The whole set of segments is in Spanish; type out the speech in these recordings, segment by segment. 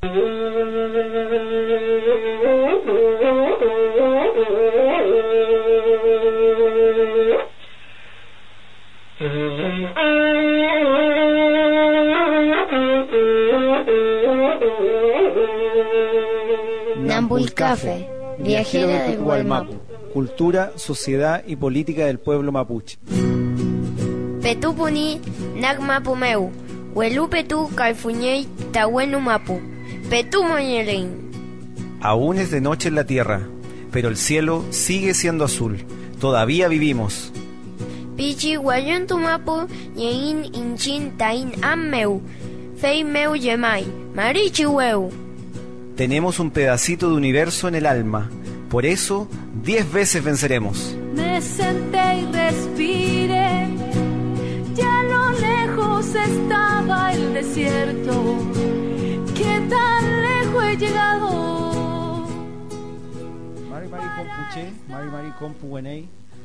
Nampulcafe, viajera del Gualmapu. Cultura, sociedad y política del pueblo mapuche. Petupuni Nagmapumeu, Huelupetu Calfuñey Tahuenu Mapu, Petumoñelin. Aún es de noche en la tierra, pero el cielo sigue siendo azul. Todavía vivimos. Pichi Guayun Tumapu, Yein Inchin Tain Ammeu, Fei Meu Yemai, Marichi Weu. Tenemos un pedacito de universo en el alma. Por eso, 10 veces venceremos. Me senté y respiré. Ya a lo lejos estaba el desierto. ¿Qué tan lejos he llegado? Mari Compuche, Mari Compuenei,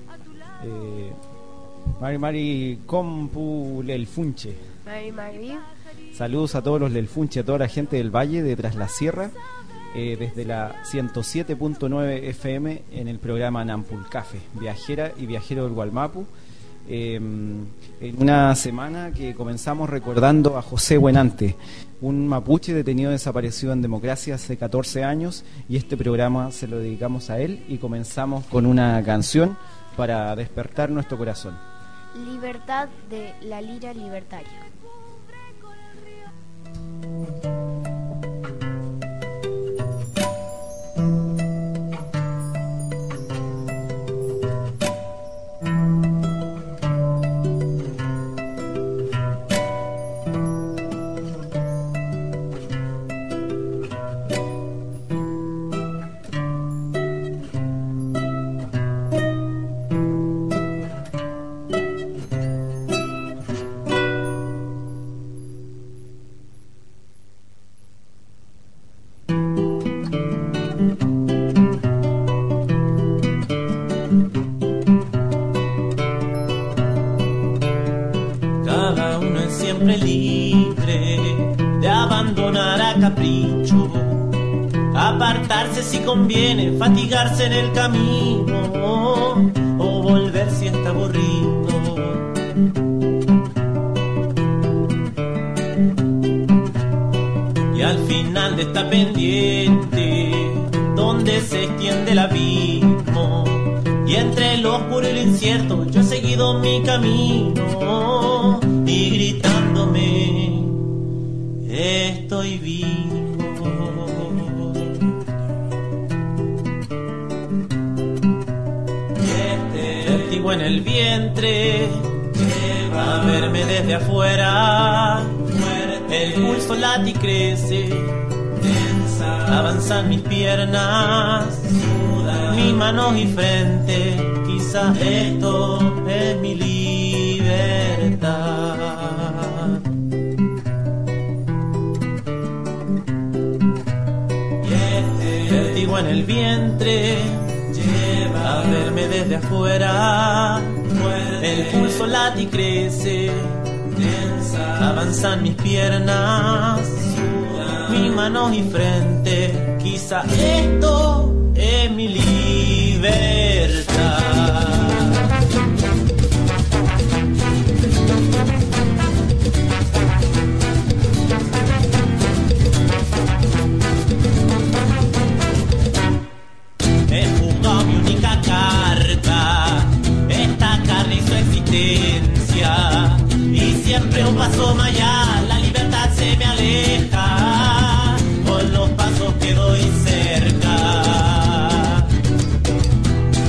Mari Compu Lelfunche. Mari. Saludos a todos los Lelfunche, a toda la gente del Valle, de Tras la Sierra, desde la 107.9 FM en el programa Nampulcafe, viajera y viajero del Gualmapu. En una semana que comenzamos recordando a José Buenante, un mapuche detenido desaparecido en democracia hace 14 años, y este programa se lo dedicamos a él y comenzamos con una canción para despertar nuestro corazón. Libertad de la Lira Libertaria. Apartarse si conviene, fatigarse en el camino o volver si está aburrido. Y al final de esta pendiente, donde se extiende el abismo, y entre lo oscuro y lo incierto, yo he seguido mi camino y gritándome, estoy vivo. En el vientre, a verme desde afuera, el pulso late y crece, avanzan mis piernas, mis manos y frente, quizás esto es mi libertad. Vértigo en el vientre, a verme desde afuera, el pulso late y crece, avanzan mis piernas, mis manos y frente, quizá esto es mi libertad. Y siempre un paso más allá, la libertad se me aleja, con los pasos que doy cerca.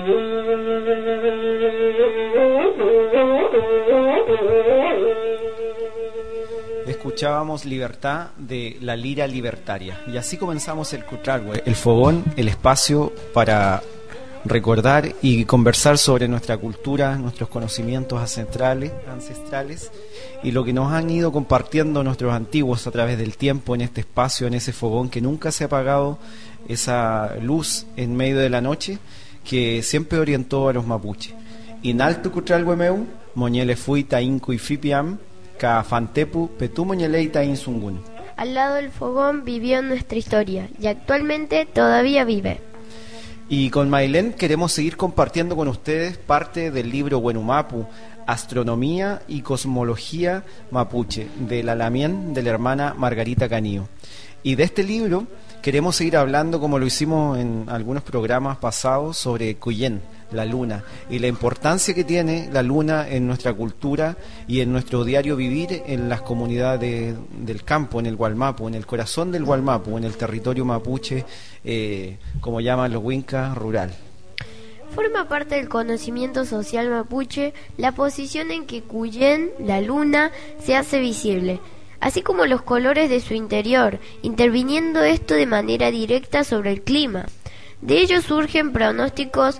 Escuchábamos Libertad de La Lira Libertaria. Y así comenzamos el Cutralhue, el fogón, el espacio para recordar y conversar sobre nuestra cultura, nuestros conocimientos ancestrales y lo que nos han ido compartiendo nuestros antiguos a través del tiempo en este espacio, en ese fogón que nunca se ha apagado, esa luz en medio de la noche que siempre orientó a los mapuches. Inaltu Cutralhue meu, moñele fui tainku y fipiam, ka fantepu petu moñelei tain sungun. Al lado del fogón vivió nuestra historia y actualmente todavía vive. Y con Maylén queremos seguir compartiendo con ustedes parte del libro Huenumapu, Astronomía y Cosmología Mapuche, de la Lamien de la hermana Margarita Canío. Y de este libro queremos seguir hablando, como lo hicimos en algunos programas pasados, sobre Cuyén, la luna, y la importancia que tiene la luna en nuestra cultura y en nuestro diario vivir en las comunidades del campo, en el Gualmapu, en el corazón del Gualmapu, en el territorio mapuche, como llaman los huincas, rural. Forma parte del conocimiento social mapuche la posición en que Cuyén, la luna, se hace visible, así como los colores de su interior, interviniendo esto de manera directa sobre el clima. De ello surgen pronósticos,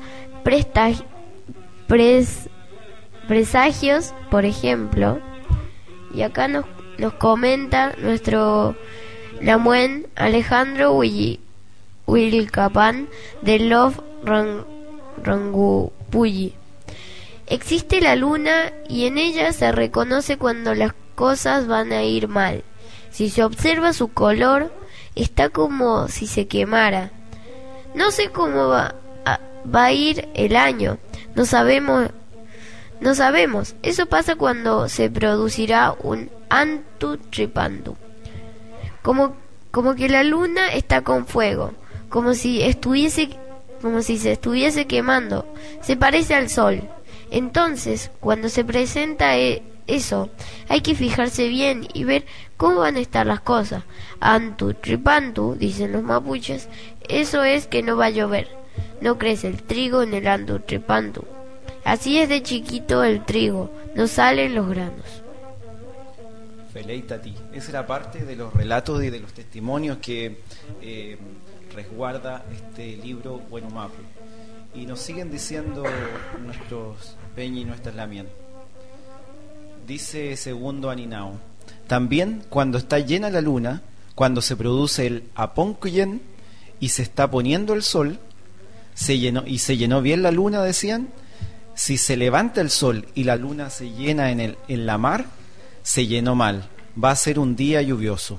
presagios, por ejemplo, y acá nos comenta nuestro Lamuen Alejandro Huilcapán de Love Rangupuyi. Existe la luna y en ella se reconoce cuando las cosas van a ir mal. Si se observa su color, está como si se quemara. No sé cómo va a ir el año, no sabemos. Eso pasa cuando se producirá un Antu Tripantu, como que la luna está con fuego, como si se estuviese quemando. Se parece al sol. Entonces, cuando se presenta eso, hay que fijarse bien y ver cómo van a estar las cosas. Antu Tripantu, dicen los mapuches, eso es que no va a llover. No crece el trigo en el Antu Tripantu. Así es de chiquito el trigo, no salen los granos. Feleitati. Esa era parte de los relatos y de los testimonios que resguarda este libro Huenumapu. Y nos siguen diciendo nuestros Peñi y nuestras Lamien. Dice segundo Aninao: también cuando está llena la luna, cuando se produce el Aponcuyen y se está poniendo el sol, se llenó bien la luna, decían. Si se levanta el sol y la luna se llena en la mar, se llenó mal, va a ser un día lluvioso.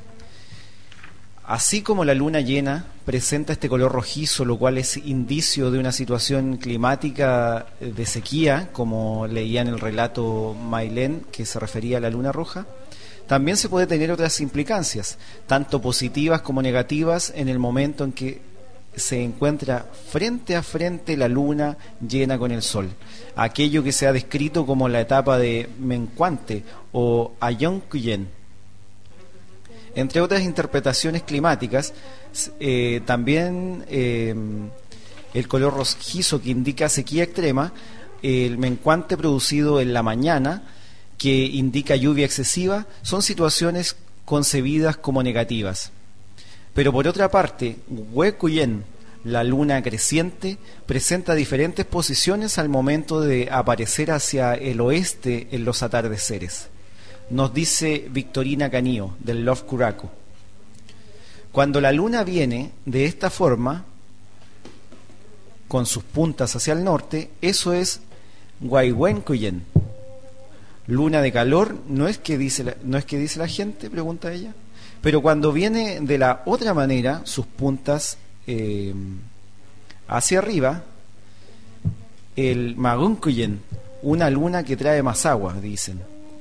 Así como la luna llena presenta este color rojizo, lo cual es indicio de una situación climática de sequía, como leía en el relato Maylén, que se refería a la luna roja, también se puede tener otras implicancias, tanto positivas como negativas, en el momento en que se encuentra frente a frente la luna llena con el sol, aquello que se ha descrito como la etapa de mencuante o Ayoncuyen. Entre otras interpretaciones climáticas, también el color rojizo que indica sequía extrema, el mencuante producido en la mañana que indica lluvia excesiva, son situaciones concebidas como negativas. Pero por otra parte, Huecuyen, la luna creciente, presenta diferentes posiciones al momento de aparecer hacia el oeste en los atardeceres. Nos dice Victorina Canío, del Love Curaco: cuando la luna viene de esta forma, con sus puntas hacia el norte, eso es Huayhuencuyen. Luna de calor, no es que dice la gente, pregunta ella. Pero cuando viene de la otra manera, sus puntas hacia arriba, el Maguncuyen, una luna que trae más agua, dicen.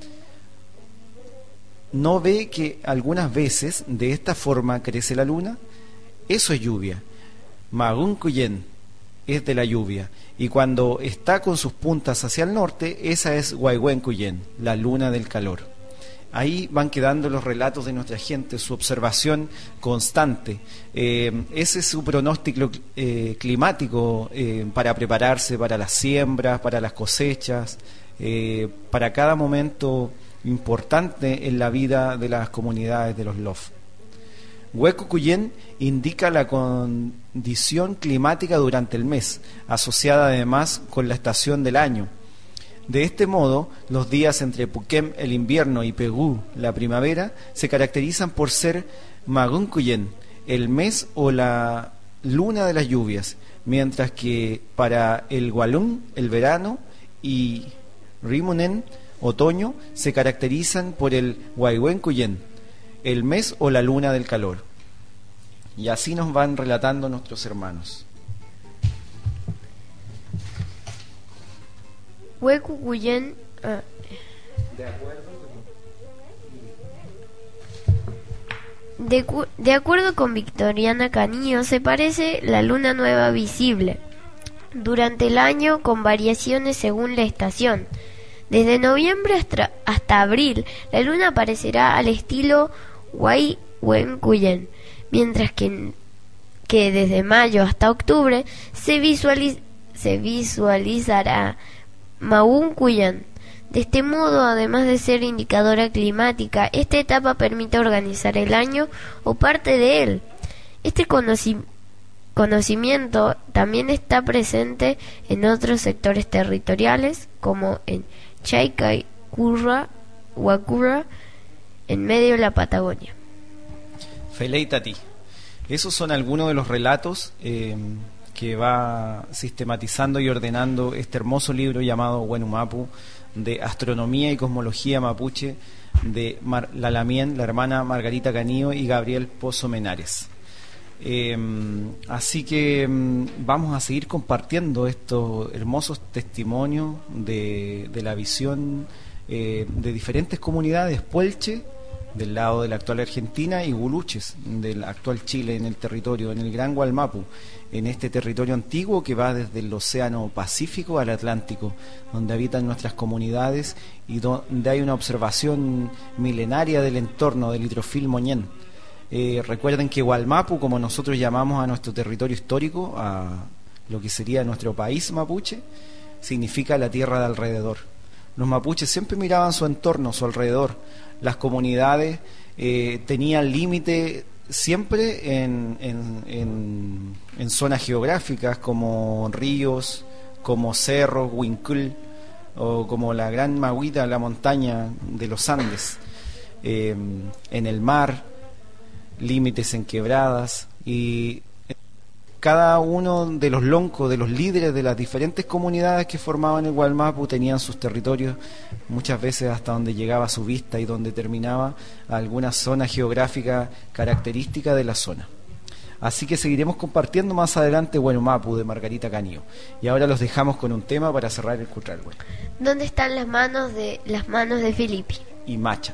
¿No ve que algunas veces de esta forma crece la luna? Eso es lluvia. Maguncuyen es de la lluvia. Y cuando está con sus puntas hacia el norte, esa es Huayhuencuyen, la luna del calor. Ahí van quedando los relatos de nuestra gente, su observación constante. Ese es su pronóstico climático para prepararse para las siembras, para las cosechas, para cada momento importante en la vida de las comunidades de los Lof. Hueco Cuyén indica la condición climática durante el mes, asociada además con la estación del año. De este modo, los días entre Puquem, el invierno, y Pegú, la primavera, se caracterizan por ser Magún Cuyén, el mes o la luna de las lluvias, mientras que para el Gualún, el verano, y Rimunen, otoño, se caracterizan por el Huayhuén Cuyén, el mes o la luna del calor. Y así nos van relatando nuestros hermanos. Hueco Cuyén. De acuerdo con Victoriana Canillo, se parece la luna nueva visible durante el año con variaciones según la estación. Desde noviembre hasta abril, la luna aparecerá al estilo Huayhuén Cuyén, mientras que desde mayo hasta octubre se visualizará Magún Cuyén. De este modo, además de ser indicadora climática, esta etapa permite organizar el año o parte de él. Este conocimiento también está presente en otros sectores territoriales, como en Chaicay-Curra, Huacura, en medio de la Patagonia. Feleitati. Esos son algunos de los relatos que va sistematizando y ordenando este hermoso libro llamado Huenumapu, de astronomía y cosmología mapuche, de Lalamien, la hermana Margarita Canillo y Gabriel Pozo Menares. Así que vamos a seguir compartiendo estos hermosos testimonios de la visión de diferentes comunidades puelche del lado de la actual Argentina y guluches del actual Chile, en el territorio, en el Gran Gualmapu, en este territorio antiguo que va desde el Océano Pacífico al Atlántico, donde habitan nuestras comunidades y donde hay una observación milenaria del entorno del hidrofil Moñén. Recuerden que Gualmapu, como nosotros llamamos a nuestro territorio histórico, a lo que sería nuestro país mapuche, significa la tierra de alrededor. Los mapuches siempre miraban su entorno, su alrededor. Las comunidades tenían límite siempre en zonas geográficas como ríos, como cerros, Huincul, o como la Gran Mahuita, la montaña de los Andes, en el mar, límites en quebradas, y cada uno de los loncos, de los líderes de las diferentes comunidades que formaban el Gualmapu tenían sus territorios, muchas veces hasta donde llegaba su vista y donde terminaba alguna zona geográfica característica de la zona. Así que seguiremos compartiendo más adelante Huenumapu de Margarita Canillo. Y ahora los dejamos con un tema para cerrar el Cutralhue. ¿Dónde están las manos de Filippi? Y Macha.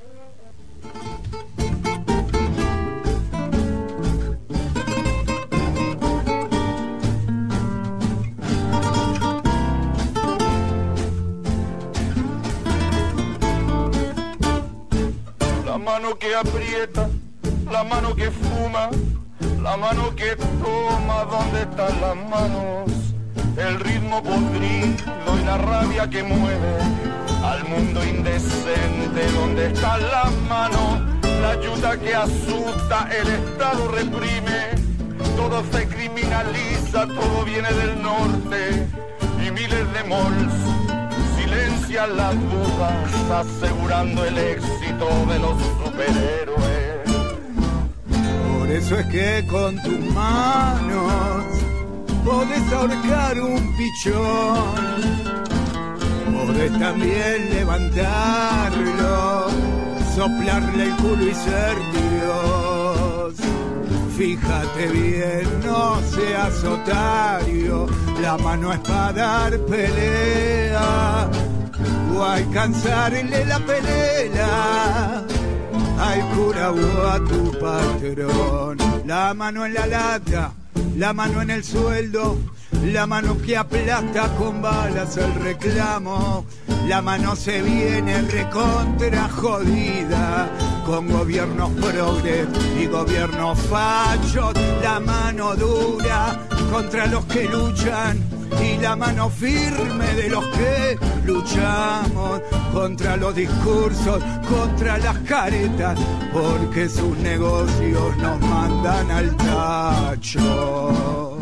La mano que aprieta, la mano que fuma, la mano que toma, ¿dónde están las manos? El ritmo podrido y la rabia que mueve al mundo indecente, ¿dónde están las manos? La ayuda que asusta, el Estado reprime, todo se criminaliza, todo viene del norte y miles de malls silencian las dudas, asegurando el éxito de los superhéroes. Por eso es que con tus manos podés ahorcar un pichón, podés también levantarlo, soplarle el culo y ser Dios. Fíjate bien, no seas otario, la mano es para dar pelea o alcanzarle la pelea al cura o a tu patrón. La mano en la lata, la mano en el sueldo, la mano que aplasta con balas el reclamo, la mano se viene recontra jodida, con gobiernos progres y gobiernos fachos, la mano dura contra los que luchan y la mano firme de los que luchamos contra los discursos, contra las caretas, porque sus negocios nos mandan al tacho.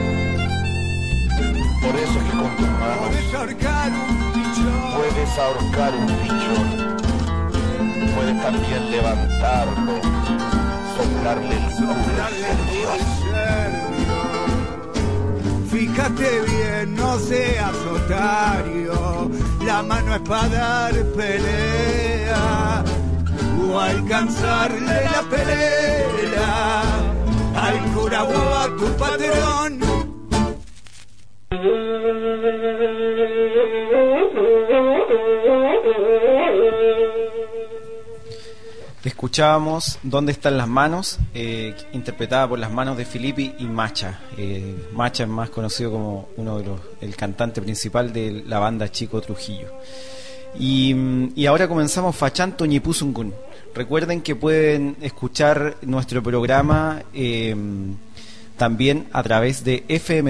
Por eso es que con tus manos Puedes ahorcar un pichón, puedes ahorcar un pichón, puedes también levantarlo, soplarle el soplarle el serbio. Fíjate bien, no seas otario, la mano es para dar pelea o alcanzarle la pelea al cura o a tu patrón. Escuchábamos ¿Dónde están las manos?, interpretada por Las Manos de Filippi y Macha. Macha es más conocido como el cantante principal de la banda Chico Trujillo. Y ahora comenzamos Fachanto Ñipuzungun. Recuerden que pueden escuchar nuestro programa también a través de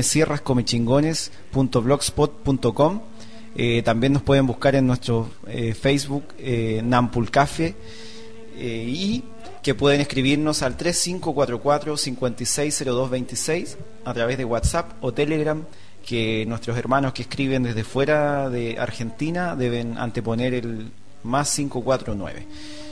fmsierrascomechingones.blogspot.com. También nos pueden buscar en nuestro Facebook Nampul Café, y que pueden escribirnos al 3544-560226 a través de WhatsApp o Telegram, que nuestros hermanos que escriben desde fuera de Argentina deben anteponer el más 549.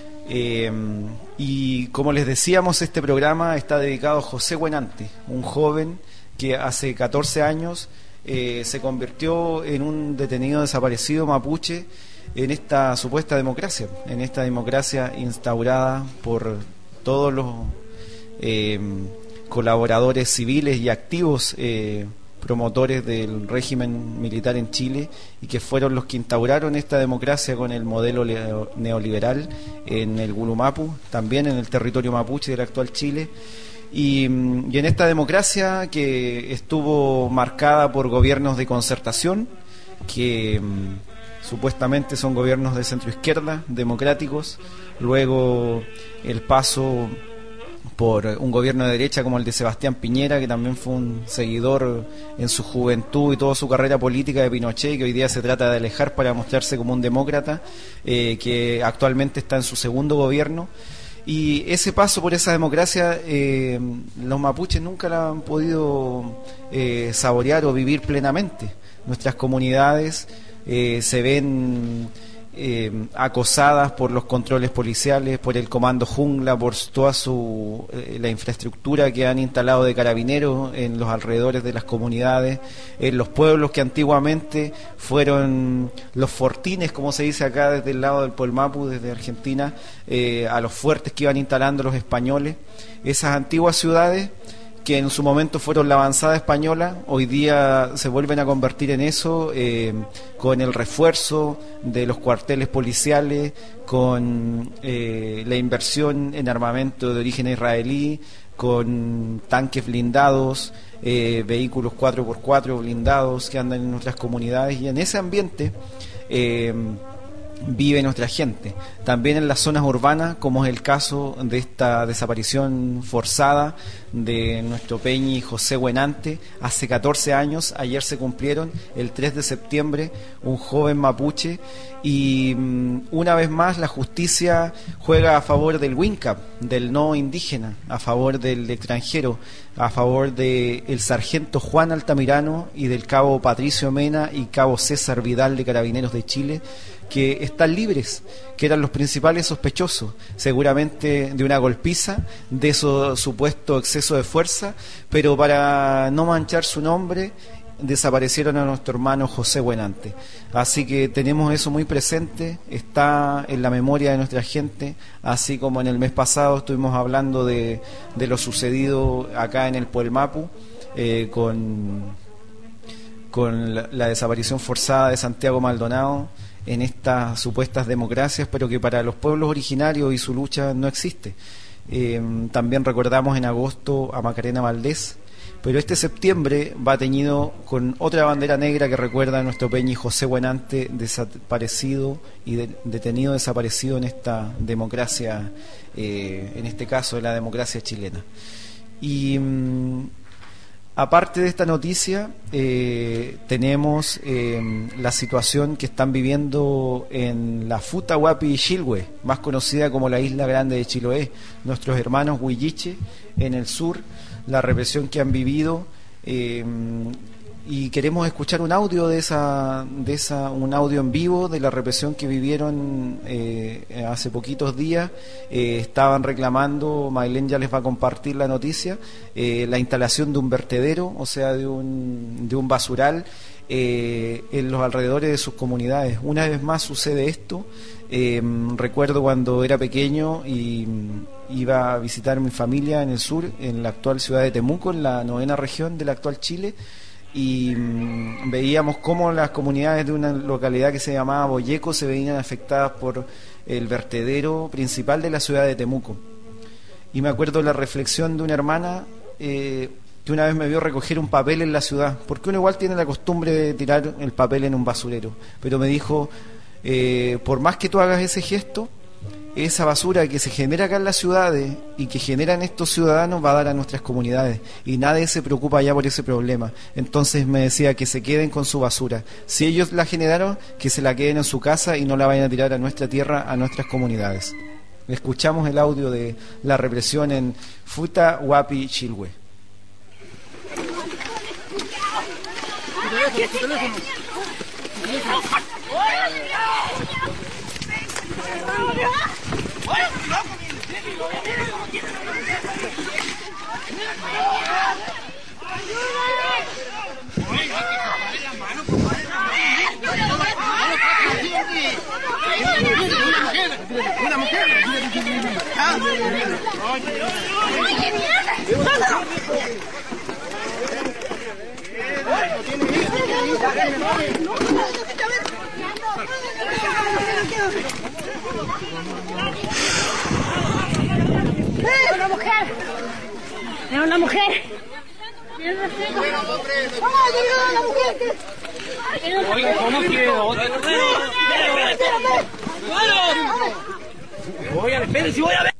Y como les decíamos, este programa está dedicado a José Buenante, un joven que hace 14 años se convirtió en un detenido desaparecido mapuche en esta supuesta democracia, en esta democracia instaurada por todos los colaboradores civiles y activos promotores del régimen militar en Chile, y que fueron los que instauraron esta democracia con el modelo neoliberal en el Gulumapu, también en el territorio mapuche del actual Chile. Y en esta democracia que estuvo marcada por gobiernos de concertación, que supuestamente son gobiernos de centroizquierda, democráticos, luego el paso por un gobierno de derecha como el de Sebastián Piñera, que también fue un seguidor en su juventud y toda su carrera política de Pinochet, que hoy día se trata de alejar para mostrarse como un demócrata, que actualmente está en su segundo gobierno. Y ese paso por esa democracia, los mapuches nunca la han podido saborear o vivir plenamente. Nuestras comunidades se ven acosadas por los controles policiales, por el comando jungla, por toda la infraestructura que han instalado de carabineros en los alrededores de las comunidades, en los pueblos que antiguamente fueron los fortines, como se dice acá desde el lado del Polmapu, desde Argentina, a los fuertes que iban instalando los españoles. Esas antiguas ciudades que en su momento fueron la avanzada española, hoy día se vuelven a convertir en eso, con el refuerzo de los cuarteles policiales, con la inversión en armamento de origen israelí, con tanques blindados, vehículos 4x4 blindados que andan en nuestras comunidades, y en ese ambiente vive nuestra gente. También en las zonas urbanas, como es el caso de esta desaparición forzada de nuestro peñi José Buenante, hace 14 años, ayer se cumplieron, el 3 de septiembre, un joven mapuche, y una vez más la justicia juega a favor del Wincap, del no indígena, a favor del extranjero, a favor del sargento Juan Altamirano y del cabo Patricio Mena y cabo César Vidal de Carabineros de Chile, que están libres, que eran los principales sospechosos, seguramente de una golpiza, de eso supuesto exceso de fuerza, pero para no manchar su nombre desaparecieron a nuestro hermano José Buenante. Así que tenemos eso muy presente, está en la memoria de nuestra gente, así como en el mes pasado estuvimos hablando de lo sucedido acá en el Puelmapu, con la desaparición forzada de Santiago Maldonado, en estas supuestas democracias, pero que para los pueblos originarios y su lucha no existe. También recordamos en agosto a Macarena Valdés, Pero este septiembre va teñido con otra bandera negra que recuerda a nuestro Peñi José Buenante, desaparecido y detenido desaparecido en esta democracia, en este caso de la democracia chilena. Y aparte de esta noticia, tenemos la situación que están viviendo en la Futa Huapi Chilhue, más conocida como la Isla Grande de Chiloé, nuestros hermanos huilliche en el sur, la represión que han vivido, y queremos escuchar un audio un audio en vivo de la represión que vivieron hace poquitos días. Estaban reclamando, Maylén ya les va a compartir la noticia, la instalación de un vertedero, o sea, de un basural en los alrededores de sus comunidades. Una vez más sucede esto. Recuerdo cuando era pequeño y iba a visitar mi familia en el sur, en la actual ciudad de Temuco, en la 9ª región del actual Chile, y veíamos cómo las comunidades de una localidad que se llamaba Boyeco se veían afectadas por el vertedero principal de la ciudad de Temuco. Y me acuerdo la reflexión de una hermana que una vez me vio recoger un papel en la ciudad, porque uno igual tiene la costumbre de tirar el papel en un basurero, pero me dijo, por más que tú hagas ese gesto, esa basura que se genera acá en las ciudades y que generan estos ciudadanos va a dar a nuestras comunidades, y nadie se preocupa ya por ese problema. Entonces me decía que se queden con su basura, si ellos la generaron, que se la queden en su casa y no la vayan a tirar a nuestra tierra, a nuestras comunidades. Escuchamos el audio de la represión en Futa Huapi Chilhue. Una mujer. Es una mujer. Oiga, ¿cómo que otra? Voy a ver, espere, si voy a ver.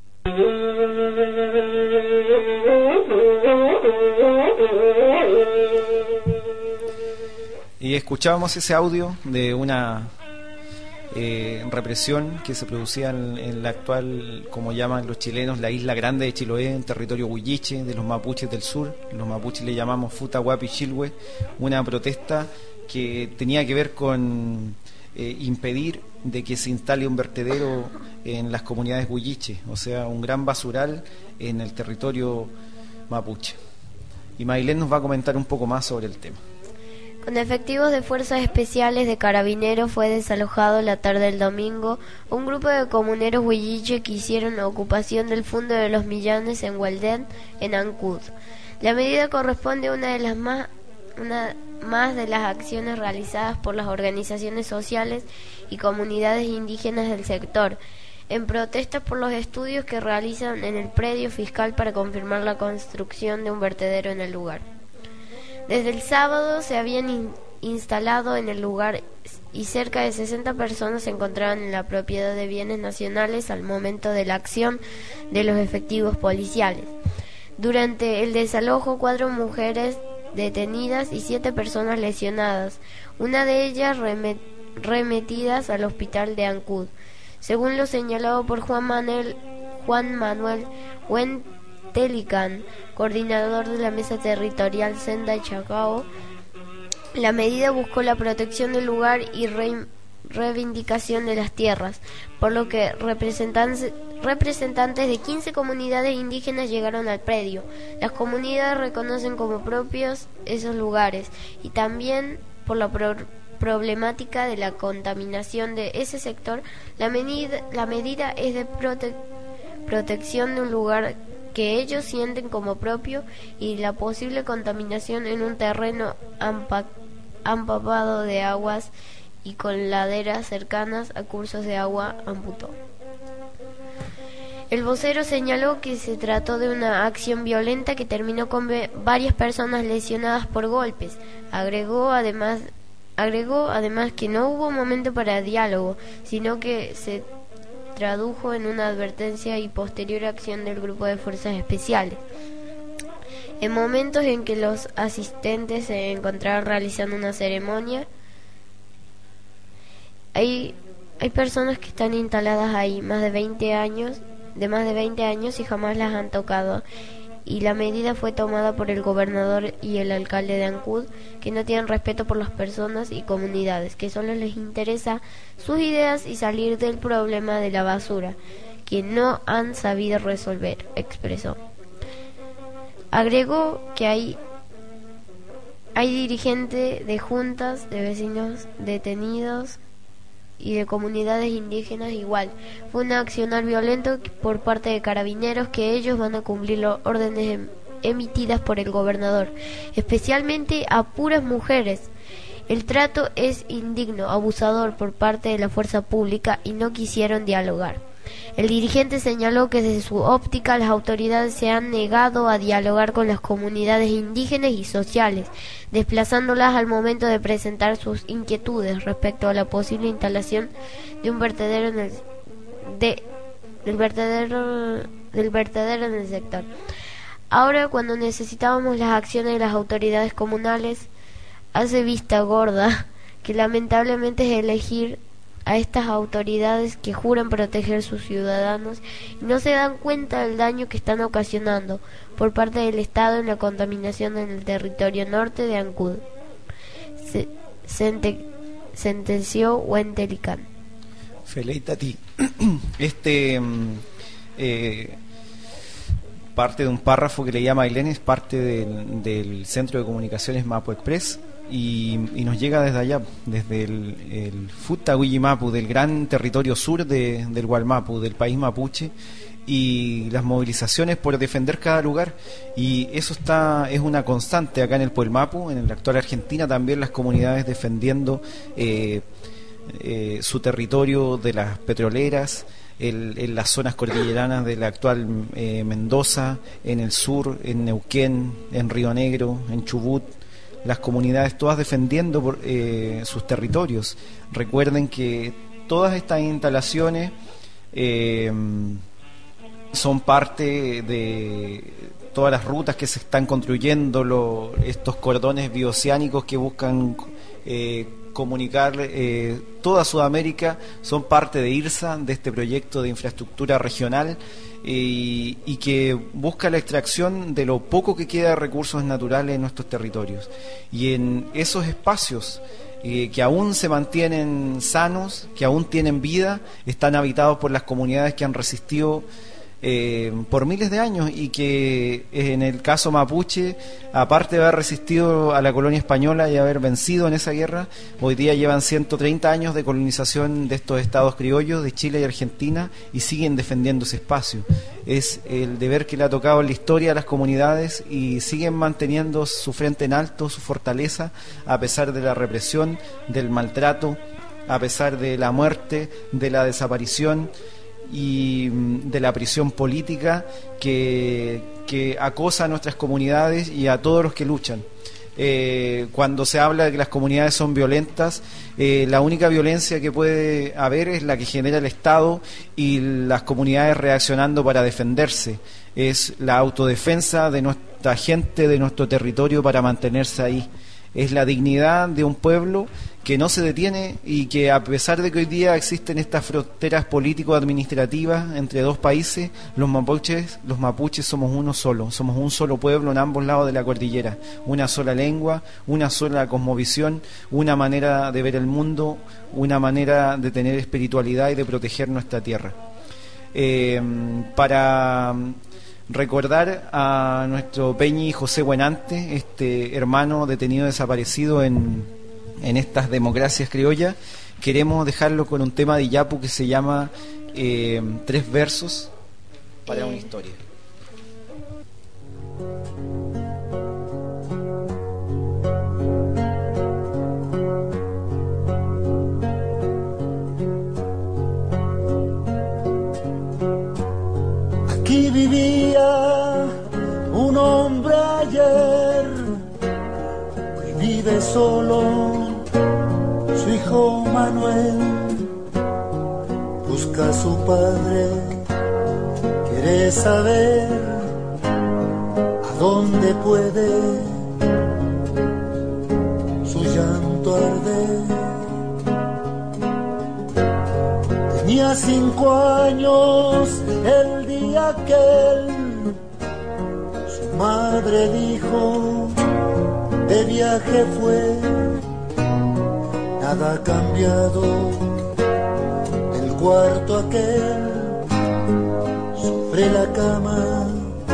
Y escuchábamos ese audio de una represión que se producía en la actual, como llaman los chilenos, la Isla Grande de Chiloé, en territorio huilliche de los mapuches del sur. Los mapuches le llamamos Futa Huapi Chilhue, una protesta que tenía que ver con impedir de que se instale un vertedero en las comunidades huilliche, o sea, un gran basural en el territorio mapuche. Y Maylén nos va a comentar un poco más sobre el tema. Con efectivos de fuerzas especiales de carabineros fue desalojado la tarde del domingo un grupo de comuneros huilliche que hicieron la ocupación del Fundo de los Millanes en Hualdén, en Ancud. La medida corresponde a una más de las acciones realizadas por las organizaciones sociales y comunidades indígenas del sector, en protesta por los estudios que realizan en el predio fiscal para confirmar la construcción de un vertedero en el lugar. Desde el sábado se habían instalado en el lugar y cerca de 60 personas se encontraban en la propiedad de bienes nacionales al momento de la acción de los efectivos policiales. Durante el desalojo, 4 mujeres detenidas y 7 personas lesionadas, una de ellas remitidas al hospital de Ancud. Según lo señalado por Juan Manuel Huentelican, coordinador de la Mesa Territorial Senda y Chacao, la medida buscó la protección del lugar y reivindicación de las tierras, por lo que representantes de 15 comunidades indígenas llegaron al predio. Las comunidades reconocen como propios esos lugares y también por la problemática de la contaminación de ese sector. La medida es de protección de un lugar que ellos sienten como propio y la posible contaminación en un terreno empapado de aguas y con laderas cercanas a cursos de agua, amputó. El vocero señaló que se trató de una acción violenta que terminó con varias personas lesionadas por golpes. Agregó además que no hubo momento para diálogo, sino que se tradujo en una advertencia y posterior acción del grupo de fuerzas especiales. En momentos en que los asistentes se encontraban realizando una ceremonia, hay personas que están instaladas ahí más de 20 años y jamás las han tocado, y la medida fue tomada por el gobernador y el alcalde de Ancud, que no tienen respeto por las personas y comunidades, que solo les interesa sus ideas y salir del problema de la basura, que no han sabido resolver, expresó. Agregó que hay dirigentes de juntas de vecinos detenidos y de comunidades indígenas igual. Fue un accionar violento por parte de carabineros, que ellos van a cumplir las órdenes emitidas por el gobernador, especialmente a puras mujeres. El trato es indigno, abusador por parte de la fuerza pública, y no quisieron dialogar. El dirigente señaló que desde su óptica las autoridades se han negado a dialogar con las comunidades indígenas y sociales, desplazándolas al momento de presentar sus inquietudes respecto a la posible instalación de un vertedero del vertedero en el sector. Ahora, cuando necesitábamos las acciones de las autoridades comunales, hace vista gorda que lamentablemente es elegir a estas autoridades que juran proteger a sus ciudadanos y no se dan cuenta del daño que están ocasionando por parte del Estado en la contaminación en el territorio norte de Ancud, sentenció Huentelican. Feleitati. Parte de un párrafo que le llama Ailén, es parte del Centro de Comunicaciones Mapu Express, y nos llega desde allá, desde el Futa Huillimapu, del gran territorio sur del Gualmapu, del país mapuche, y las movilizaciones por defender cada lugar, y eso es una constante acá en el Puelmapu, en la actual Argentina, también las comunidades defendiendo su territorio de las petroleras, en las zonas cordilleranas de la actual Mendoza, en el sur, en Neuquén, en Río Negro, en Chubut, las comunidades todas defendiendo sus territorios. Recuerden que todas estas instalaciones son parte de todas las rutas que se están construyendo, estos cordones bioceánicos que buscan comunicar toda Sudamérica, son parte de IRSA, de este proyecto de infraestructura regional, y que busca la extracción de lo poco que queda de recursos naturales en nuestros territorios. Y en esos espacios que aún se mantienen sanos, que aún tienen vida, están habitados por las comunidades que han resistido por miles de años, y que en el caso mapuche, aparte de haber resistido a la colonia española y haber vencido en esa guerra, hoy día llevan 130 años de colonización de estos estados criollos de Chile y Argentina, y siguen defendiendo ese espacio. Es el deber que le ha tocado en la historia a las comunidades, y siguen manteniendo su frente en alto, su fortaleza, a pesar de la represión, del maltrato, a pesar de la muerte, de la desaparición y de la prisión política que acosa a nuestras comunidades y a todos los que luchan. Cuando se habla de que las comunidades son violentas, la única violencia que puede haber es la que genera el Estado y las comunidades reaccionando para defenderse. Es la autodefensa de nuestra gente, de nuestro territorio, para mantenerse ahí. Es la dignidad de un pueblo que no se detiene, y que, a pesar de que hoy día existen estas fronteras político-administrativas entre dos países, los mapuches somos uno solo, somos un solo pueblo en ambos lados de la cordillera, una sola lengua, una sola cosmovisión, una manera de ver el mundo, una manera de tener espiritualidad y de proteger nuestra tierra. Para recordar a nuestro Peñi José Buenante, este hermano detenido desaparecido en estas democracias criollas, queremos dejarlo con un tema de Iyapu que se llama 3 versos para una historia. decía un hombre ayer, hoy vive solo, su hijo Manuel busca a su padre, quiere saber a dónde puede su llanto arder. Tenía 5 años el día que él, su madre dijo, de viaje fue, nada ha cambiado, el cuarto aquel, sobre la cama,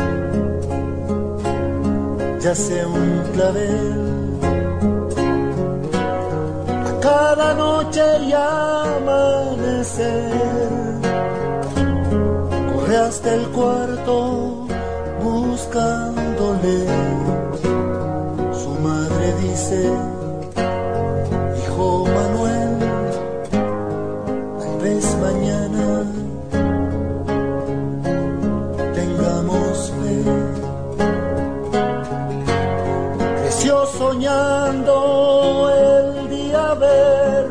yace un clavel. A cada noche y amanecer, corre hasta el cuarto buscándole. Su madre dice, hijo Manuel, tal vez mañana tengamos fe. Creció soñando el día ver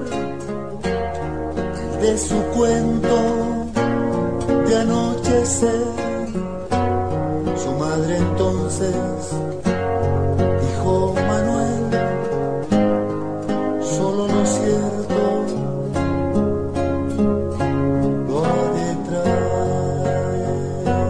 el de su cuento de anochecer. Su madre entonces dijo, Manuel, solo lo cierto lo ha de traer.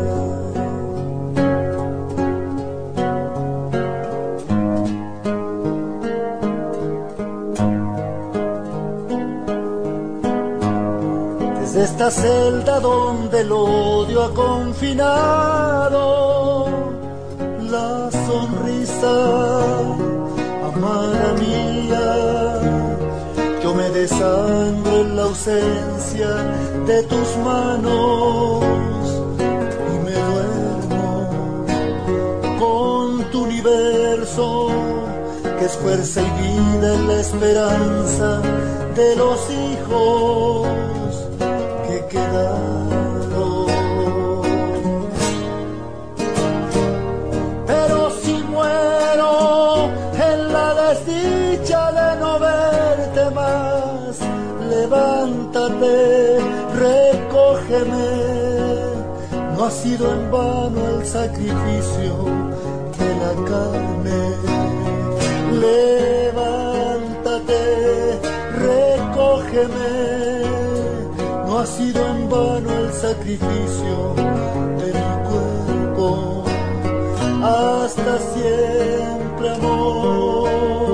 Desde esta celda donde el odio ha confinado, la sonrisa, amada mía, yo me desangro en la ausencia de tus manos y me duermo con tu universo, que es fuerza y vida en la esperanza de los hijos que quedaron. Levántate, recógeme, no ha sido en vano el sacrificio de la carne. Levántate, recógeme, no ha sido en vano el sacrificio de mi cuerpo. Hasta siempre, amor.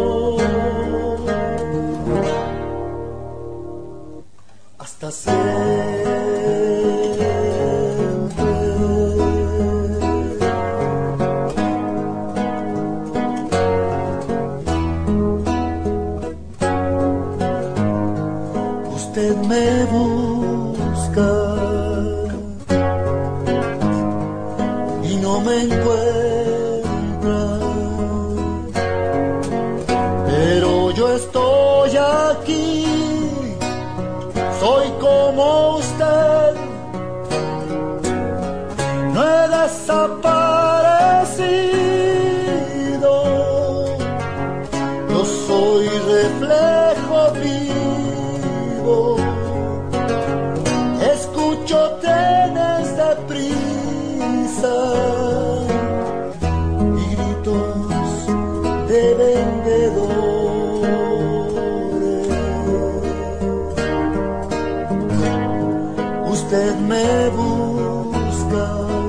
Hasta siempre. Usted me busca y no me encuentra, pero yo estoy aquí. Soy como usted, no he desaparecido, yo soy reflejo vivo, escucho trenes de prisa y gritos de vendedor. Usted me busca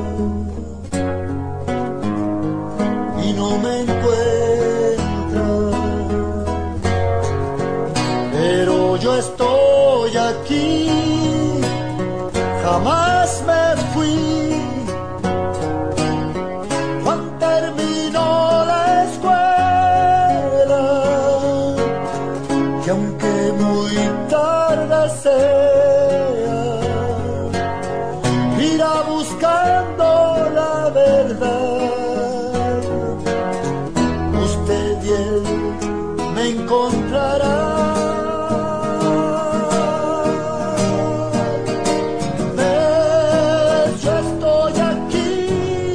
y no me encuentra, pero yo estoy aquí, jamás me fui. Cuando terminó la escuela, que aunque muy tarde sea, irá buscando la verdad. Usted y él me encontrarán. Yo estoy aquí,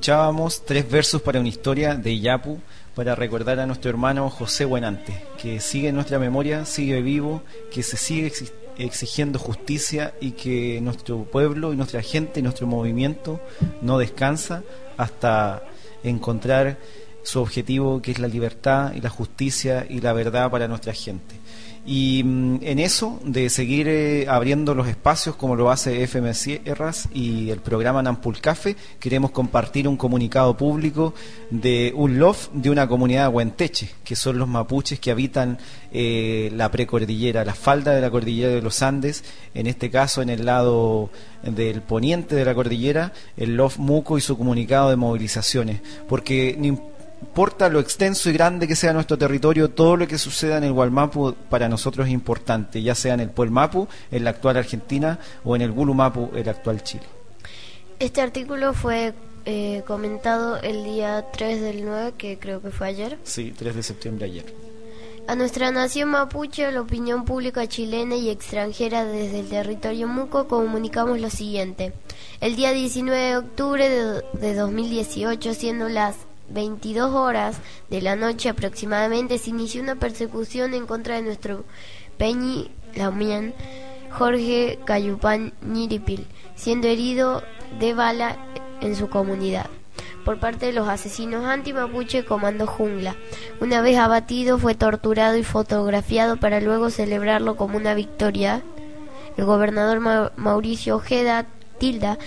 escuchábamos 3 versos para una historia de Iyapu, para recordar a nuestro hermano José Buenante, que sigue en nuestra memoria, sigue vivo, que se sigue exigiendo justicia y que nuestro pueblo y nuestra gente y nuestro movimiento no descansa hasta encontrar su objetivo, que es la libertad y la justicia y la verdad para nuestra gente. Y en eso de seguir abriendo los espacios como lo hace FM Sierras y el programa Nampulcafe, queremos compartir un comunicado público de un LOF de una comunidad huenteche, que son los mapuches que habitan la precordillera, la falda de la cordillera de los Andes, en este caso en el lado del poniente de la cordillera, el LOF Muco y su comunicado de movilizaciones, porque no importa lo extenso y grande que sea nuestro territorio, todo lo que suceda en el Gualmapu para nosotros es importante, ya sea en el Puelmapu, en la actual Argentina, o en el Gulumapu, el actual Chile. Este artículo fue comentado el día 3 del 9, que creo que fue ayer. Sí, 3 de septiembre ayer. A nuestra nación mapuche, la opinión pública chilena y extranjera desde el territorio Muco, comunicamos lo siguiente. El día 19 de octubre de 2018, siendo las 22 horas de la noche aproximadamente, se inició una persecución en contra de nuestro Peñi Lamián Jorge Cayupán Ñiripil, siendo herido de bala en su comunidad por parte de los asesinos anti-mapuche Comando Jungla. Una vez abatido, fue torturado y fotografiado para luego celebrarlo como una victoria. El gobernador Mauricio Ojeda tilda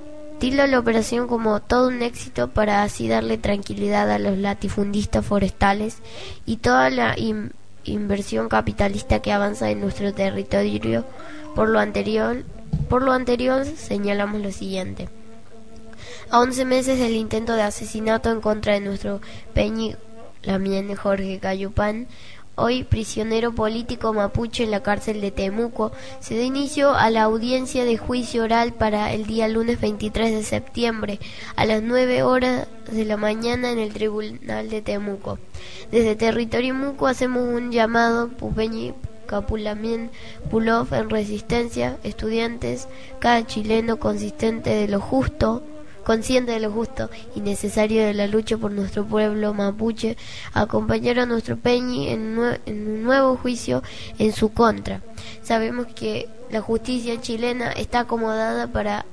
la operación como todo un éxito para así darle tranquilidad a los latifundistas forestales y toda la inversión capitalista que avanza en nuestro territorio. Por lo anterior señalamos lo siguiente. A 11 meses del intento de asesinato en contra de nuestro Peñi Lamián Jorge Cayupán, hoy prisionero político mapuche en la cárcel de Temuco, se da inicio a la audiencia de juicio oral para el día lunes 23 de septiembre a las 9 horas de la mañana en el tribunal de Temuco. Desde territorio Muco hacemos un llamado Pupeñi Capulamien Pulov en resistencia, estudiantes, cada chileno consciente de lo justo y necesario de la lucha por nuestro pueblo mapuche, acompañar a nuestro Peñi en un nuevo juicio en su contra. Sabemos que la justicia chilena está acomodada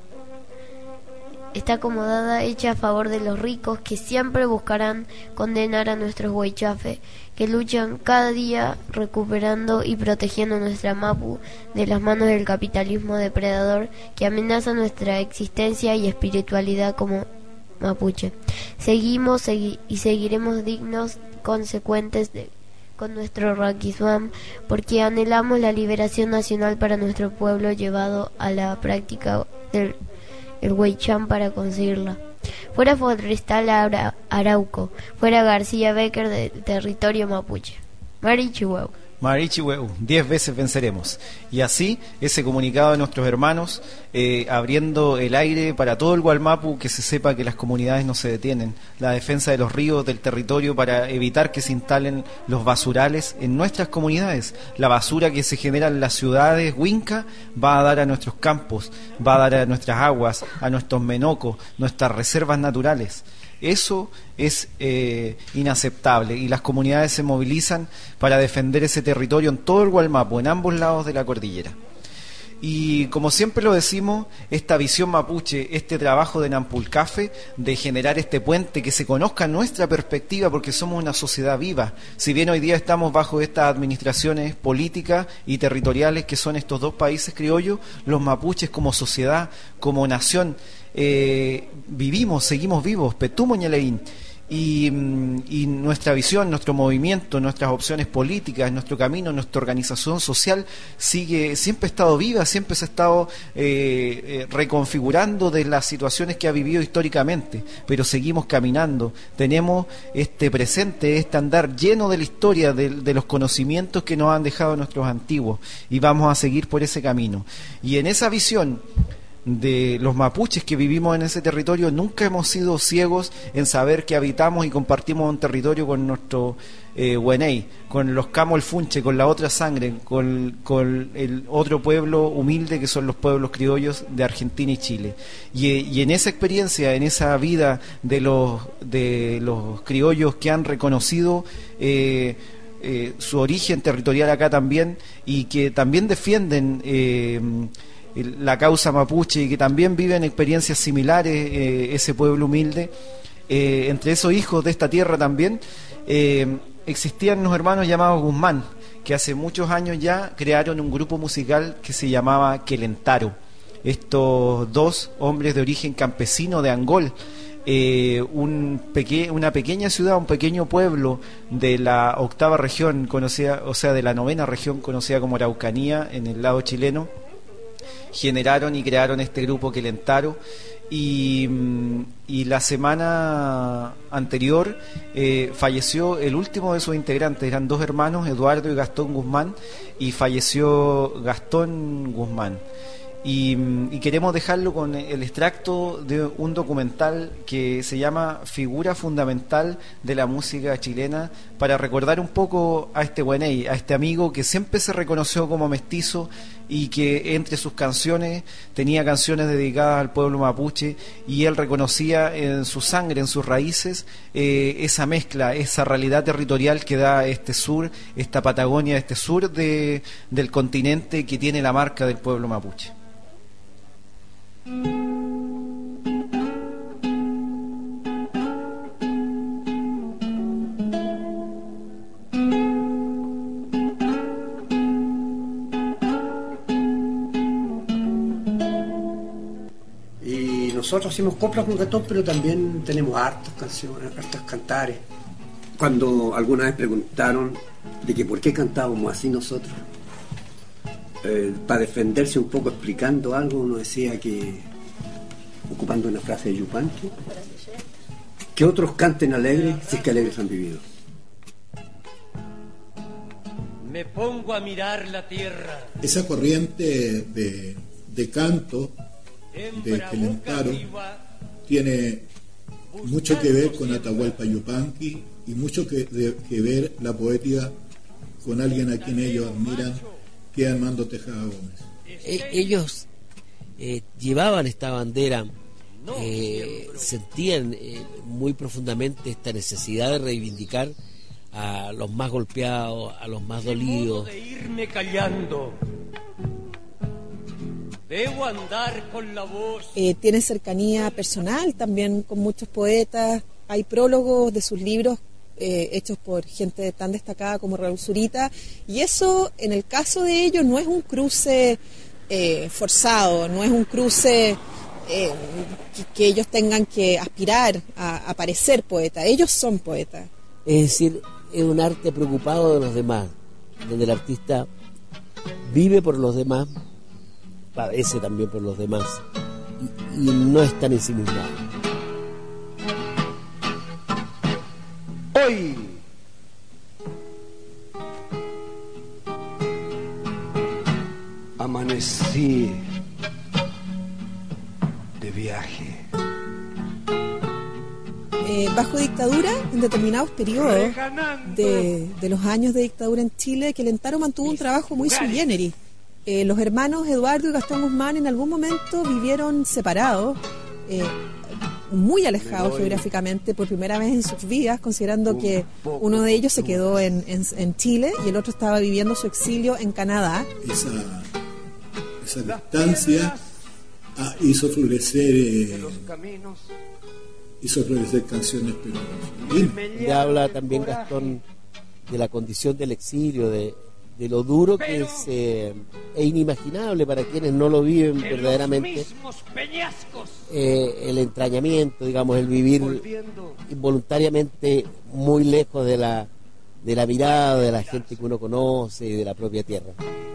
hecha a favor de los ricos, que siempre buscarán condenar a nuestros huaychafes, que luchan cada día recuperando y protegiendo nuestra Mapu de las manos del capitalismo depredador que amenaza nuestra existencia y espiritualidad como mapuche. Seguimos y seguiremos dignos, consecuentes con nuestro Raquiswam, porque anhelamos la liberación nacional para nuestro pueblo, llevado a la práctica del Huaychán para conseguirla. Fuera Forestal Arauco, fuera García Becker del territorio mapuche. Marichihueu. Marichihueu, 10 veces venceremos. Y así, ese comunicado de nuestros hermanos, abriendo el aire para todo el Gualmapu, que se sepa que las comunidades no se detienen, la defensa de los ríos, del territorio, para evitar que se instalen los basurales en nuestras comunidades. La basura que se genera en las ciudades huinca va a dar a nuestros campos, va a dar a nuestras aguas, a nuestros menocos, nuestras reservas naturales. Eso es inaceptable, y las comunidades se movilizan para defender ese territorio en todo el Gualmapu, en ambos lados de la cordillera. Y como siempre lo decimos, esta visión mapuche, este trabajo de Nampulcafe, de generar este puente, que se conozca nuestra perspectiva, porque somos una sociedad viva. Si bien hoy día estamos bajo estas administraciones políticas y territoriales que son estos dos países criollos, los mapuches como sociedad, como nación, seguimos vivos, Petumo Ñaleín. Y nuestra visión, nuestro movimiento, nuestras opciones políticas, nuestro camino, nuestra organización social siempre ha estado viva, siempre se ha estado reconfigurando de las situaciones que ha vivido históricamente, pero seguimos caminando. Tenemos este presente, este andar lleno de la historia, de los conocimientos que nos han dejado nuestros antiguos, y vamos a seguir por ese camino. Y en esa visión de los mapuches que vivimos en ese territorio, nunca hemos sido ciegos en saber que habitamos y compartimos un territorio con nuestro Hueney, con los Camol Funche, con la otra sangre, con el otro pueblo humilde que son los pueblos criollos de Argentina y Chile. Y en esa experiencia, en esa vida de los criollos que han reconocido su origen territorial acá también, y que también defienden la causa mapuche, y que también viven experiencias similares, ese pueblo humilde, entre esos hijos de esta tierra también existían unos hermanos llamados Guzmán, que hace muchos años ya crearon un grupo musical que se llamaba Quelentaro. Estos dos hombres de origen campesino de Angol, una pequeña ciudad, un pequeño pueblo de la octava región conocida, o sea, de la novena región conocida como Araucanía en el lado chileno, generaron y crearon este grupo Quelentaro. Y la semana anterior falleció el último de sus integrantes. Eran dos hermanos, Eduardo y Gastón Guzmán, y falleció Gastón Guzmán. Y queremos dejarlo con el extracto de un documental que se llama Figura Fundamental de la Música Chilena, para recordar un poco a este Hueney, a este amigo que siempre se reconoció como mestizo, y que entre sus canciones tenía canciones dedicadas al pueblo mapuche, y él reconocía en su sangre, en sus raíces, esa mezcla, esa realidad territorial que da este sur, esta Patagonia, este sur del continente, que tiene la marca del pueblo mapuche. Y nosotros hacemos coplas con Gastón, pero también tenemos hartas canciones, hartas cantares. Cuando alguna vez preguntaron de que por qué cantábamos así nosotros, para defenderse un poco explicando algo, uno decía que, ocupando una frase de Yupanqui, que otros canten alegres si es que alegres han vivido. Me pongo a mirar la tierra. Esa corriente de canto de Quelentaro tiene mucho que ver con Atahualpa Yupanqui, y mucho que ver la poética con alguien a quien ellos admiran, que es Armando Tejada Gómez. Ellos llevaban esta bandera, sentían muy profundamente esta necesidad de reivindicar a los más golpeados, a los más dolidos. De irme callando. Debo andar con la voz. Tiene cercanía personal también con muchos poetas. Hay prólogos de sus libros hechos por gente tan destacada como Raúl Zurita, y eso, en el caso de ellos, no es un cruce forzado, no es un cruce que ellos tengan que aspirar a parecer poeta. Ellos son poetas. Es decir, es un arte preocupado de los demás, donde el artista vive por los demás, padece también por los demás, y no es tan ensimismado. Hoy amanecí de viaje. Bajo dictadura, en determinados periodos de los años de dictadura en Chile, Quelentaro mantuvo un trabajo muy sui generis. Los hermanos Eduardo y Gastón Guzmán en algún momento vivieron separados, muy alejados geográficamente por primera vez en sus vidas, considerando que uno de ellos se quedó en Chile y el otro estaba viviendo su exilio en Canadá. Esa distancia hizo florecer canciones, pero le habla también Gastón de la condición del exilio, de lo duro que es inimaginable para quienes no lo viven verdaderamente, el entrañamiento, digamos, el vivir involuntariamente muy lejos de la mirada de la gente que uno conoce y de la propia tierra.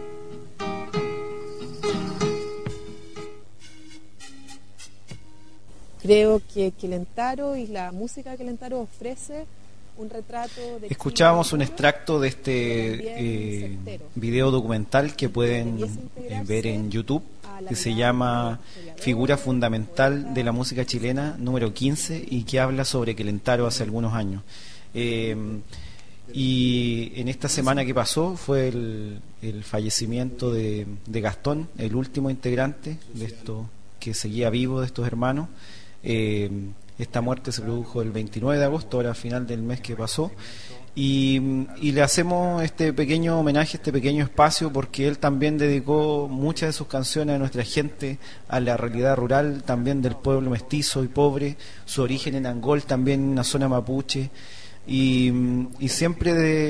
Creo que Quelentaro y la música que Quelentaro ofrece un retrato de... Escuchábamos un extracto de este video documental que pueden ver en YouTube, que se llama Figura Fundamental de la Música Chilena, número 15, y que habla sobre Quelentaro hace algunos años. Y en esta semana que pasó fue el fallecimiento de Gastón, el último integrante de esto que seguía vivo de estos hermanos. Esta muerte se produjo el 29 de agosto, ahora a final del mes que pasó. Y le hacemos este pequeño homenaje, este pequeño espacio, porque él también dedicó muchas de sus canciones a nuestra gente, a la realidad rural también del pueblo mestizo y pobre, su origen en Angol, también en una zona mapuche. Y siempre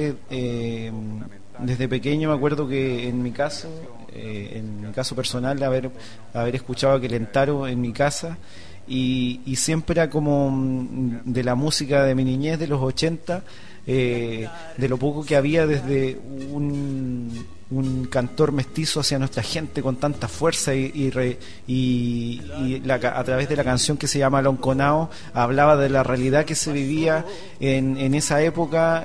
desde pequeño me acuerdo que en mi caso personal, haber escuchado a Quelentaro en mi casa, y siempre era como de la música de mi niñez de los 80, de lo poco que había desde un cantor mestizo hacia nuestra gente con tanta fuerza a través de la canción que se llama Lonconao hablaba de la realidad que se vivía en esa época,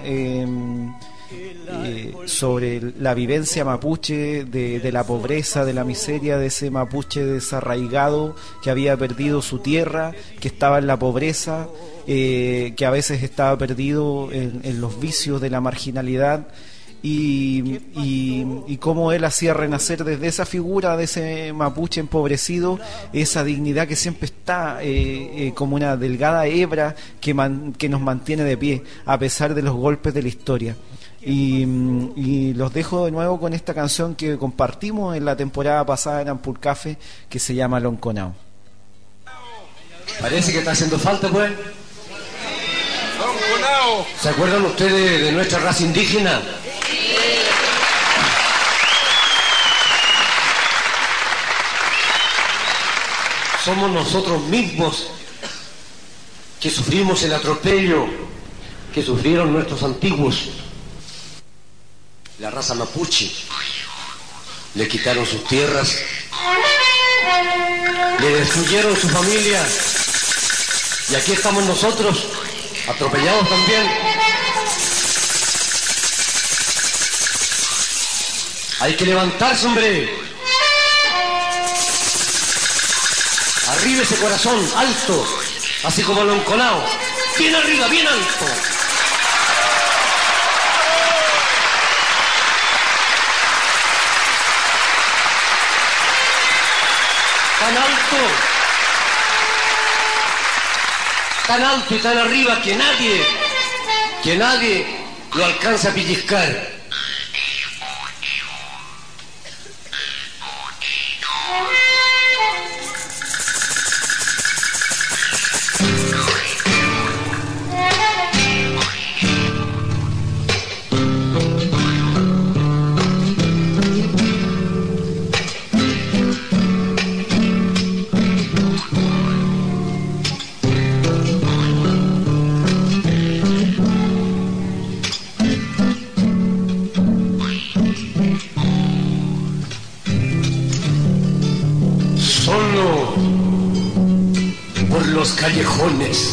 sobre la vivencia mapuche, de la pobreza, de la miseria de ese mapuche desarraigado que había perdido su tierra, que estaba en la pobreza, que a veces estaba perdido en los vicios de la marginalidad, y cómo él hacía renacer desde esa figura de ese mapuche empobrecido esa dignidad que siempre está como una delgada hebra que nos mantiene de pie a pesar de los golpes de la historia. Y los dejo de nuevo con esta canción que compartimos en la temporada pasada en Ampulcafe, que se llama Lonconao. Parece que está haciendo falta, pues. Lonconao. ¿Se acuerdan ustedes de nuestra raza indígena? Somos nosotros mismos que sufrimos el atropello que sufrieron nuestros antiguos. La raza mapuche. Le quitaron sus tierras, le destruyeron su familia, y aquí estamos nosotros, atropellados también. Hay que levantarse, hombre. Arriba ese corazón, alto, así como Lonconao. Bien arriba, bien alto. Tan alto y tan arriba que nadie lo alcanza a pellizcar. Callejones,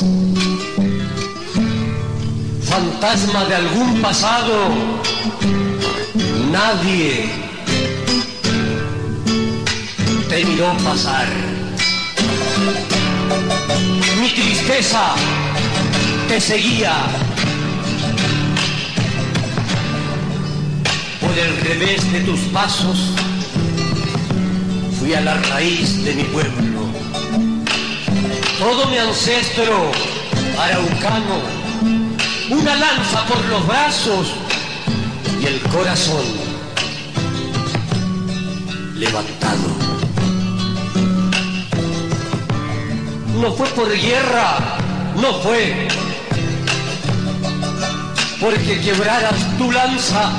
fantasma de algún pasado, nadie te miró pasar. Mi tristeza te seguía por el revés de tus pasos. Fui a la raíz de mi pueblo. Todo mi ancestro araucano, una lanza por los brazos y el corazón levantado. No fue por guerra, no fue porque quebraras tu lanza,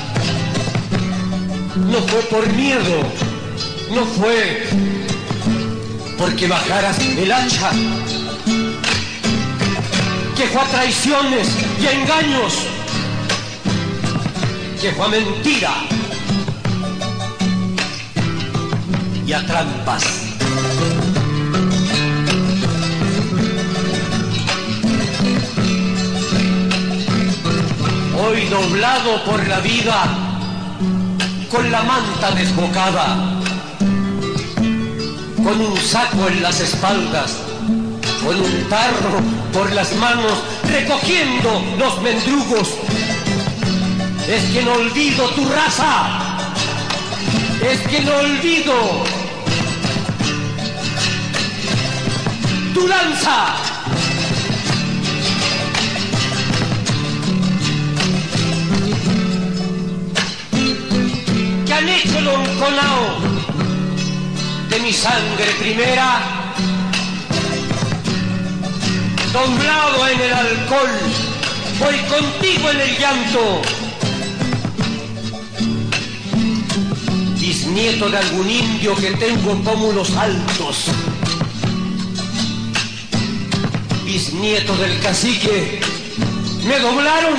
no fue por miedo, no fue porque bajaras el hacha, que fue a traiciones y a engaños, que fue a mentira y a trampas. Hoy doblado por la vida, con la manta desbocada, con un saco en las espaldas, con un tarro por las manos, recogiendo los mendrugos Es que no olvido tu raza, es que no olvido tu lanza. ¿Qué han hecho el Lonconao de mi sangre primera? Doblado en el alcohol, voy contigo en el llanto. Bisnieto de algún indio que tengo pómulos altos. Bisnieto del cacique. Me doblaron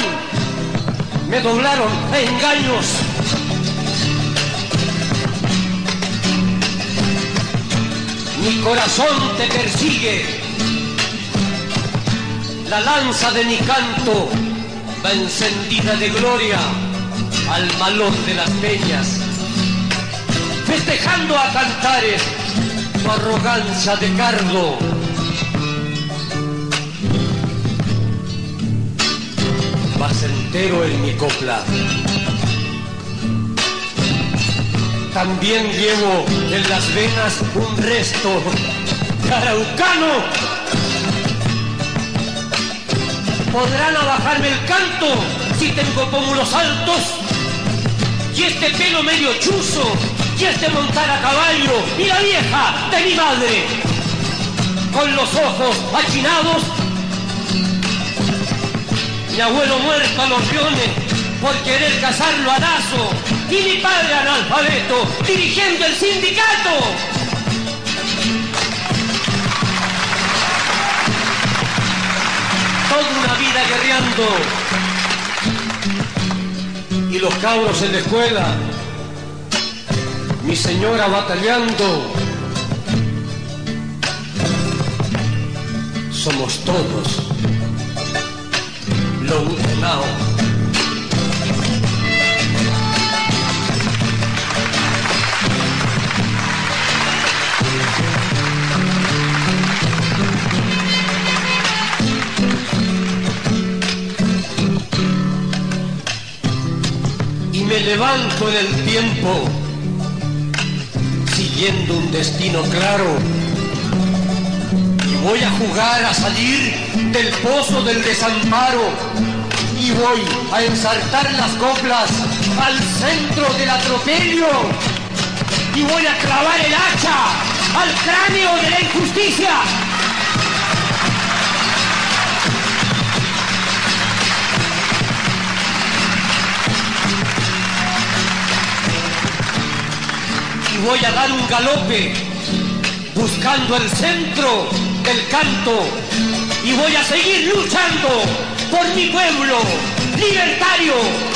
a engaños. Mi corazón te persigue. La lanza de mi canto va encendida de gloria al malón de las peñas, festejando a cantares tu arrogancia de cardo. Vas entero en mi copla. También llevo en las venas un resto de araucano. Podrán abajarme el canto si tengo pómulos altos y este pelo medio chuzo y este montar a caballo y la vieja de mi madre con los ojos achinados. Mi abuelo muerto a los leones por querer casarlo a lazo y mi padre analfabeto dirigiendo el sindicato. Toda una vida guerreando y los cabros en la escuela, mi señora batallando. Somos todos Lonconao. Me levanto en el tiempo, siguiendo un destino claro, y voy a jugar a salir del pozo del desamparo, y voy a ensartar las coplas al centro del atropello, y voy a clavar el hacha al cráneo de la injusticia. Voy a dar un galope buscando el centro del canto y voy a seguir luchando por mi pueblo libertario.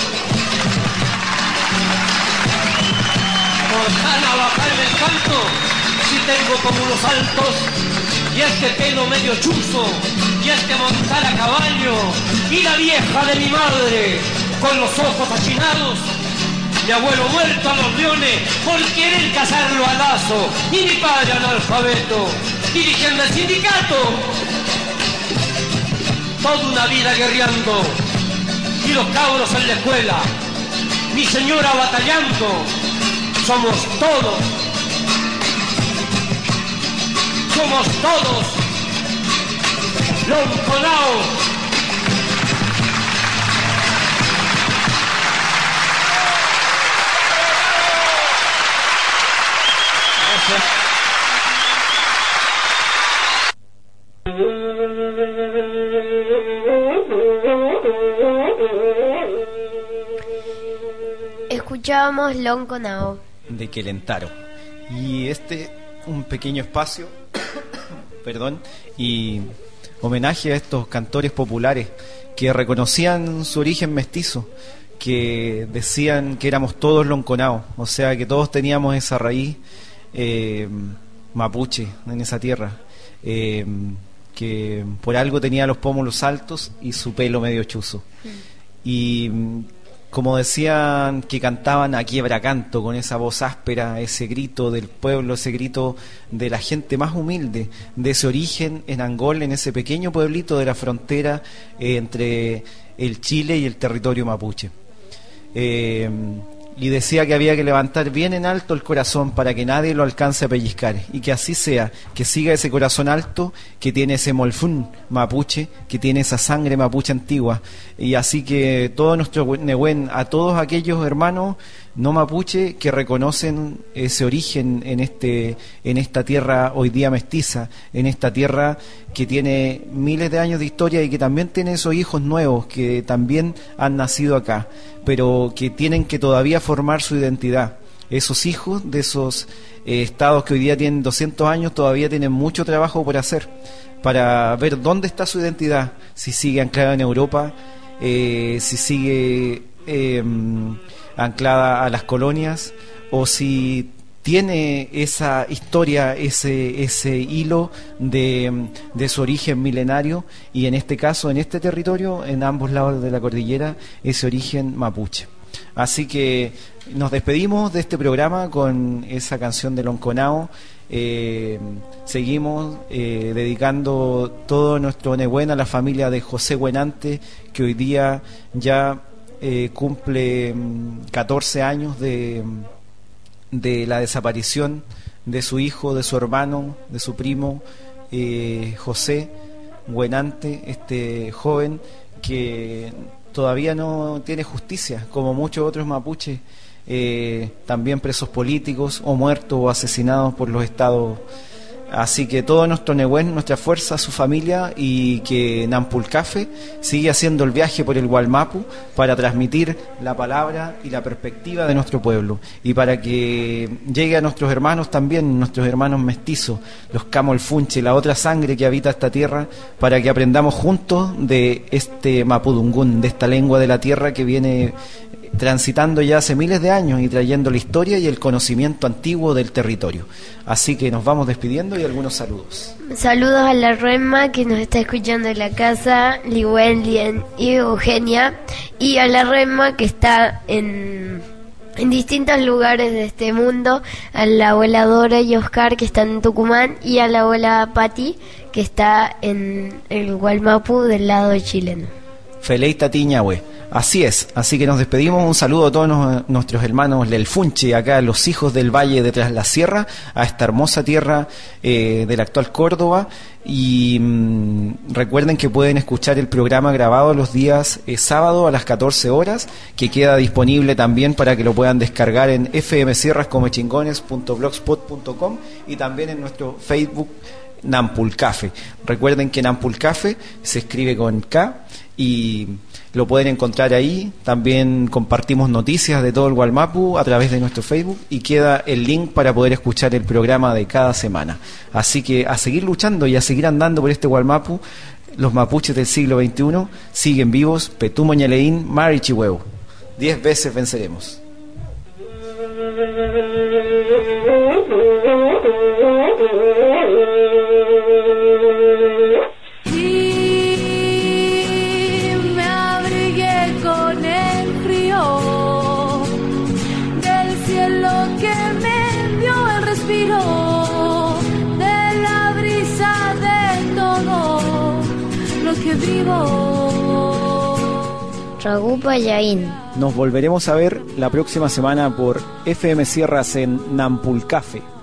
Podrán abajarme el canto si tengo pómulos altos y este pelo medio chuzo y este montar a caballo y la vieja de mi madre con los ojos achinados. Mi abuelo muerto a los leones por querer casarlo a lazo y mi padre analfabeto dirigiendo el sindicato. Toda una vida guerreando y los cabros en la escuela, mi señora batallando. Somos todos Lonconao. Escuchábamos Lonconao de Quelentaro. Y un pequeño espacio perdón, y homenaje a estos cantores populares que reconocían su origen mestizo, que decían que éramos todos lonconaos, o sea que todos teníamos esa raíz mapuche en esa tierra, que por algo tenía los pómulos altos y su pelo medio chuzo. Y como decían, que cantaban a quiebra-canto con esa voz áspera, ese grito del pueblo, ese grito de la gente más humilde, de ese origen en Angol, en ese pequeño pueblito de la frontera entre el Chile y el territorio mapuche. y decía que había que levantar bien en alto el corazón para que nadie lo alcance a pellizcar, y que así sea, que siga ese corazón alto que tiene ese molfún mapuche, que tiene esa sangre mapuche antigua. Y así que todo nuestro Nehuen, a todos aquellos hermanos no mapuche que reconocen ese origen en esta tierra hoy día mestiza, en esta tierra que tiene miles de años de historia y que también tiene esos hijos nuevos que también han nacido acá, pero que tienen que todavía formar su identidad. Esos hijos de esos estados que hoy día tienen 200 años todavía tienen mucho trabajo por hacer para ver dónde está su identidad, si sigue anclada en Europa, si sigue anclada a las colonias, o si tiene esa historia, ese hilo de su origen milenario, y en este caso, en este territorio, en ambos lados de la cordillera, ese origen mapuche. Así que nos despedimos de este programa con esa canción de Lonconao. Seguimos dedicando todo nuestro Nehuen a la familia de José Huenante, que hoy día ya cumple 14 años de la desaparición de su hijo, de su hermano, de su primo, José Huenante, este joven que todavía no tiene justicia, como muchos otros mapuches, también presos políticos o muertos o asesinados por los estados. Así que todo nuestro Nehuen, nuestra fuerza, su familia, y que Nampulcafe sigue haciendo el viaje por el Gualmapu para transmitir la palabra y la perspectiva de nuestro pueblo, y para que llegue a nuestros hermanos también, nuestros hermanos mestizos, los Camolfunche, la otra sangre que habita esta tierra, para que aprendamos juntos de este Mapudungún, de esta lengua de la tierra que viene transitando ya hace miles de años y trayendo la historia y el conocimiento antiguo del territorio. Así que nos vamos despidiendo y algunos saludos. Saludos a la Rema que nos está escuchando en la casa, Liwen, Lien y Eugenia, y a la Rema que está en distintos lugares de este mundo, a la abuela Dora y Oscar que están en Tucumán, y a la abuela Patti que está en el Gualmapu del lado chileno. Feliz Tatiñahue. Así es, así que nos despedimos. Un saludo a todos nuestros hermanos del Funche, acá los hijos del Valle de Tras la Sierra, a esta hermosa tierra de la actual Córdoba. Y recuerden que pueden escuchar el programa grabado los días sábado a las 14 horas, que queda disponible también para que lo puedan descargar en fmsierrascomechingones.blogspot.com y también en nuestro Facebook Nampulcafe. Recuerden que Nampulcafe se escribe con K y lo pueden encontrar ahí. También compartimos noticias de todo el Gualmapu a través de nuestro Facebook, y queda el link para poder escuchar el programa de cada semana. Así que a seguir luchando y a seguir andando por este Gualmapu. Los mapuches del siglo XXI siguen vivos. Petumo Ñaleín, Mari Chihueu. 10 veces venceremos. Ragupa Yaín. Nos volveremos a ver la próxima semana por FM Sierras en Nampulcafe.